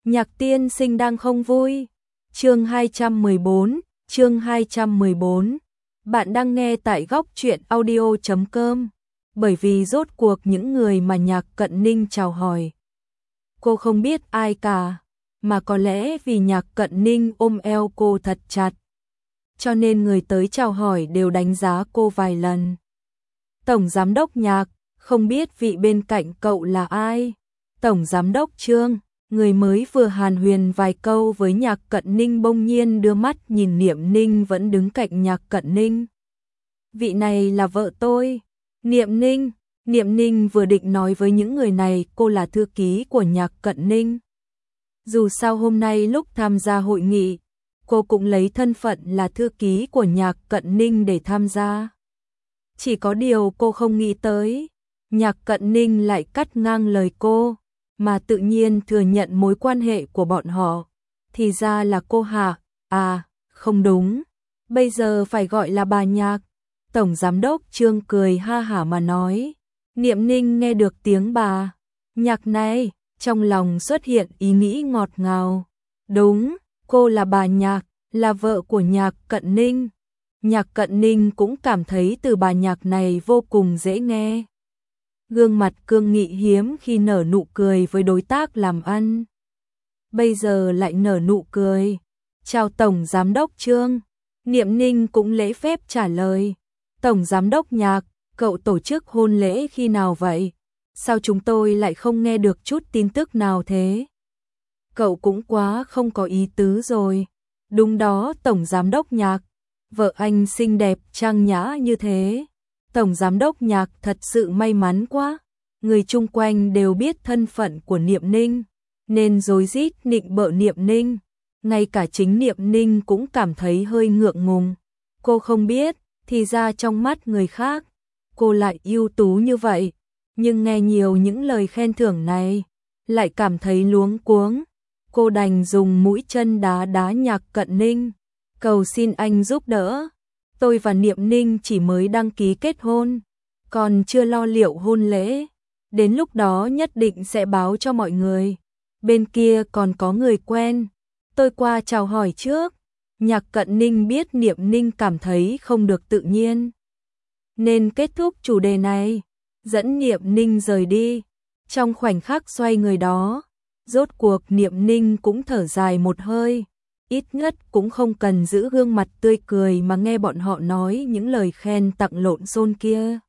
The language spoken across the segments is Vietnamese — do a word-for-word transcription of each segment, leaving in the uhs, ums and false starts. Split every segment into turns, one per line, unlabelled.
Nhạc tiên sinh đang không vui. Chương hai trăm mười bốn, chương hai trăm mười bốn. Bạn đang nghe tại góc truyện audio chấm com. Bởi vì rốt cuộc những người mà Nhạc Cận Ninh chào hỏi, cô không biết ai cả, mà có lẽ vì Nhạc Cận Ninh ôm eo cô thật chặt, cho nên người tới chào hỏi đều đánh giá cô vài lần. Tổng giám đốc Nhạc, không biết vị bên cạnh cậu là ai? Tổng giám đốc Trương. Người mới vừa hàn huyền vài câu với Nhạc Cận Ninh bỗng nhiên đưa mắt nhìn Niệm Ninh vẫn đứng cạnh Nhạc Cận Ninh. Vị này là vợ tôi. Niệm Ninh, Niệm Ninh vừa định nói với những người này cô là thư ký của Nhạc Cận Ninh. Dù sao hôm nay lúc tham gia hội nghị, cô cũng lấy thân phận là thư ký của Nhạc Cận Ninh để tham gia. Chỉ có điều cô không nghĩ tới, Nhạc Cận Ninh lại cắt ngang lời cô, mà tự nhiên thừa nhận mối quan hệ của bọn họ. Thì ra là cô hả? À, không đúng. Bây giờ phải gọi là bà Nhạc. Tổng giám đốc Trương cười ha hả mà nói. Niệm Ninh nghe được tiếng bà Nhạc này, trong lòng xuất hiện ý nghĩ ngọt ngào. Đúng, cô là bà Nhạc, là vợ của Nhạc Cận Ninh. Nhạc Cận Ninh cũng cảm thấy từ bà Nhạc này vô cùng dễ nghe. Gương mặt cương nghị hiếm khi nở nụ cười với đối tác làm ăn. Bây giờ lại nở nụ cười. Chào Tổng Giám đốc Trương. Niệm Ninh cũng lễ phép trả lời. Tổng Giám đốc Nhạc, cậu tổ chức hôn lễ khi nào vậy? Sao chúng tôi lại không nghe được chút tin tức nào thế? Cậu cũng quá không có ý tứ rồi. Đúng đó Tổng Giám đốc Nhạc. Vợ anh xinh đẹp trang nhã như thế. Tổng giám đốc Nhạc thật sự may mắn quá. Người chung quanh đều biết thân phận của Niệm Ninh, nên rối rít nịnh bợ Niệm Ninh. Ngay cả chính Niệm Ninh cũng cảm thấy hơi ngượng ngùng. Cô không biết, thì ra trong mắt người khác, cô lại ưu tú như vậy. Nhưng nghe nhiều những lời khen thưởng này, lại cảm thấy luống cuống. Cô đành dùng mũi chân đá đá Nhạc Cận Ninh. Cầu xin anh giúp đỡ. Tôi và Niệm Ninh chỉ mới đăng ký kết hôn, còn chưa lo liệu hôn lễ. Đến lúc đó nhất định sẽ báo cho mọi người. Bên kia còn có người quen, tôi qua chào hỏi trước. Nhạc Cận Ninh biết Niệm Ninh cảm thấy không được tự nhiên, nên kết thúc chủ đề này, dẫn Niệm Ninh rời đi. Trong khoảnh khắc xoay người đó, rốt cuộc Niệm Ninh cũng thở dài một hơi. Ít nhất cũng không cần giữ gương mặt tươi cười mà nghe bọn họ nói những lời khen tặng lộn xộn kia.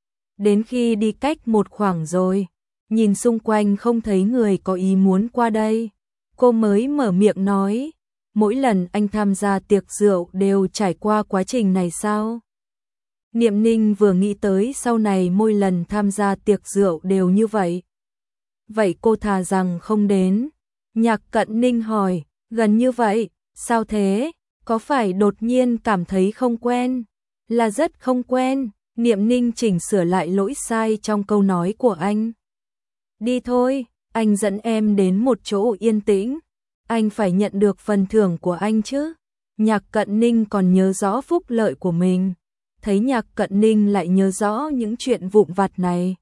Đến khi đi cách một khoảng rồi, nhìn xung quanh không thấy người có ý muốn qua đây, cô mới mở miệng nói, mỗi lần anh tham gia tiệc rượu đều trải qua quá trình này sao? Niệm Ninh vừa nghĩ tới sau này mỗi lần tham gia tiệc rượu đều như vậy. Vậy cô thà rằng không đến. Nhạc Cận Ninh hỏi. Gần như vậy, sao thế? Có phải đột nhiên cảm thấy không quen? Là rất không quen. Niệm Ninh chỉnh sửa lại lỗi sai trong câu nói của anh. Đi thôi, anh dẫn em đến một chỗ yên tĩnh. Anh phải nhận được phần thưởng của anh chứ. Nhạc Cận Ninh còn nhớ rõ phúc lợi của mình. Thấy Nhạc Cận Ninh lại nhớ rõ những chuyện vụn vặt này.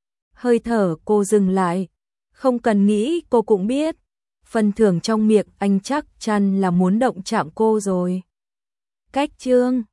Hơi thở cô dừng lại. Không cần nghĩ cô cũng biết. Phần thưởng trong miệng anh chắc chắn là muốn động chạm cô rồi. Cách Trương,